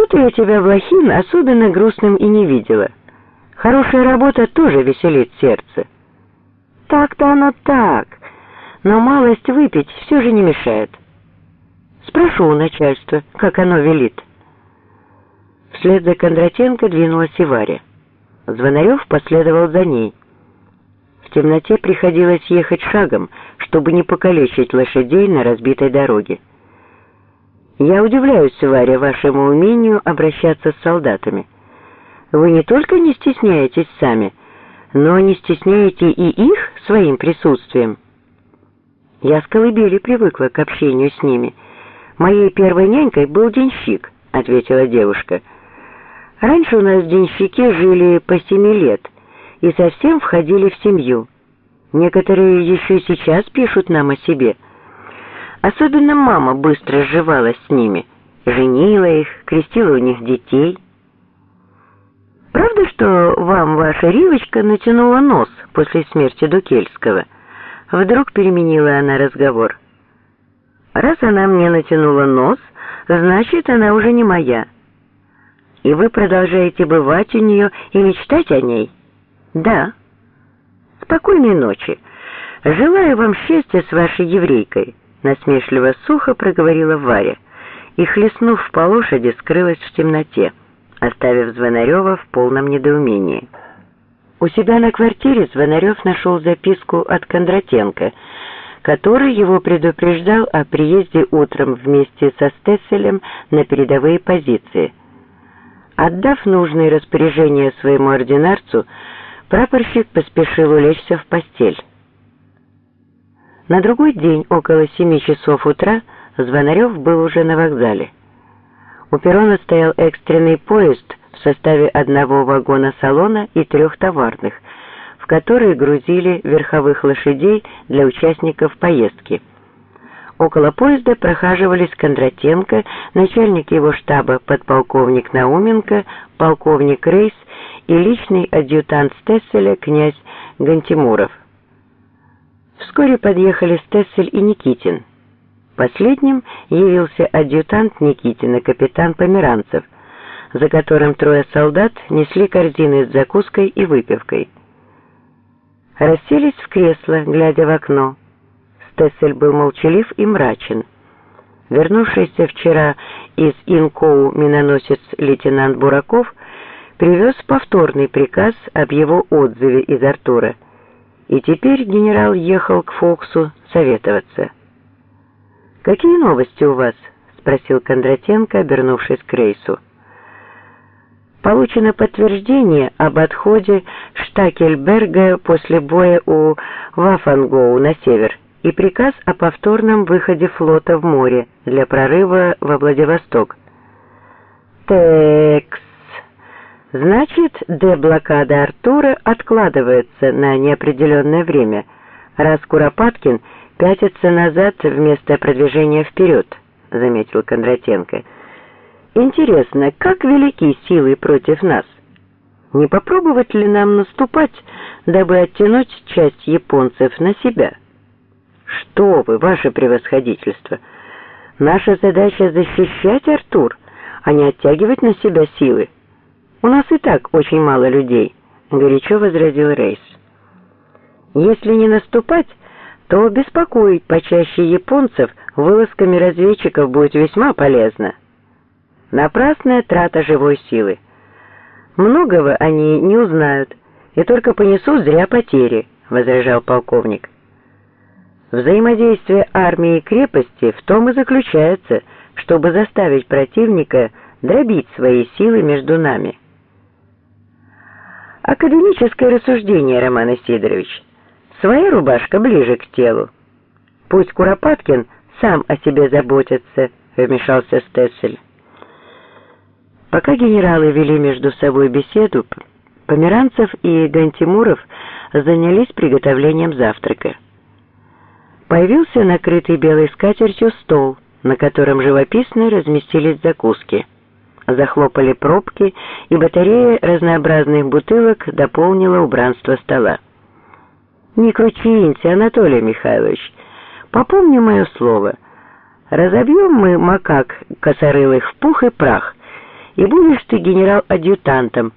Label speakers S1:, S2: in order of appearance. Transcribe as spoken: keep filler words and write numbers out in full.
S1: Что-то я тебя, Блохин, особенно грустным и не видела. Хорошая работа тоже веселит сердце. Так-то оно так, но малость выпить все же не мешает. Спрошу у начальства, как оно велит. Вслед за Кондратенко двинулась и Варя. Звонарев последовал за ней. В темноте приходилось ехать шагом, чтобы не покалечить лошадей на разбитой дороге. Я удивляюсь, Варя, вашему умению обращаться с солдатами. Вы не только не стесняетесь сами, но не стесняете и их своим присутствием. Я с колыбели привыкла к общению с ними. Моей первой нянькой был денщик, ответила девушка. Раньше у нас денщики жили по семи лет и совсем входили в семью. Некоторые еще сейчас пишут нам о себе. Особенно мама быстро сживалась с ними, женила их, крестила у них детей. Правда, что вам ваша Ривочка натянула нос после смерти Дукельского? Вдруг переменила она разговор. Раз она мне натянула нос, значит, она уже не моя. И вы продолжаете бывать у нее и мечтать о ней? Да. Спокойной ночи. Желаю вам счастья с вашей еврейкой, насмешливо сухо проговорила Варя и, хлестнув по лошади, скрылась в темноте, оставив Звонарева в полном недоумении. У себя на квартире Звонарев нашел записку от Кондратенко, который его предупреждал о приезде утром вместе со Стесселем на передовые позиции. Отдав нужные распоряжения своему ординарцу, прапорщик поспешил улечься в постель. На другой день, около семи часов утра, Звонарев был уже на вокзале. У перрона стоял экстренный поезд в составе одного вагона салона и трех товарных, в которые грузили верховых лошадей для участников поездки. Около поезда прохаживались Кондратенко, начальник его штаба подполковник Науменко, полковник Рейс и личный адъютант Стесселя князь Гантимуров. Вскоре подъехали Стессель и Никитин. Последним явился адъютант Никитина, капитан Померанцев, за которым трое солдат несли корзины с закуской и выпивкой. Расселись в кресло, глядя в окно. Стессель был молчалив и мрачен. Вернувшийся вчера из Инкоу миноносец лейтенант Бураков привез повторный приказ об его отзыве из Артура, и теперь генерал ехал к Фоксу советоваться. «Какие новости у вас?» — спросил Кондратенко, обернувшись к Рейсу. «Получено подтверждение об отходе Штакельберга после боя у Вафангоу на север и приказ о повторном выходе флота в море для прорыва во Владивосток». «Текс. Значит, деблокада Артура откладывается на неопределенное время, раз Куропаткин пятится назад вместо продвижения вперед», — заметил Кондратенко. «Интересно, как велики силы против нас? Не попробовать ли нам наступать, дабы оттянуть часть японцев на себя?» «Что вы, ваше превосходительство! Наша задача защищать Артур, а не оттягивать на себя силы. У нас и так очень мало людей», — горячо возразил Рейс. «Если не наступать, то беспокоить почаще японцев вылазками разведчиков будет весьма полезно. Напрасная трата живой силы. Многого они не узнают и только понесут зря потери», — возражал полковник. «Взаимодействие армии и крепости в том и заключается, чтобы заставить противника дробить свои силы между нами». «Академическое рассуждение, Роман Исидорович. Своя рубашка ближе к телу. Пусть Куропаткин сам о себе заботится», — вмешался Стессель. Пока генералы вели между собой беседу, Померанцев и Гантимуров занялись приготовлением завтрака. Появился накрытый белой скатертью стол, на котором живописно разместились закуски. Захлопали пробки, и батарея разнообразных бутылок дополнила убранство стола. «Не кручинься, Анатолий Михайлович, попомни мое слово. Разобьем мы макак косорылых в пух и прах, и будешь ты генерал-адъютантом,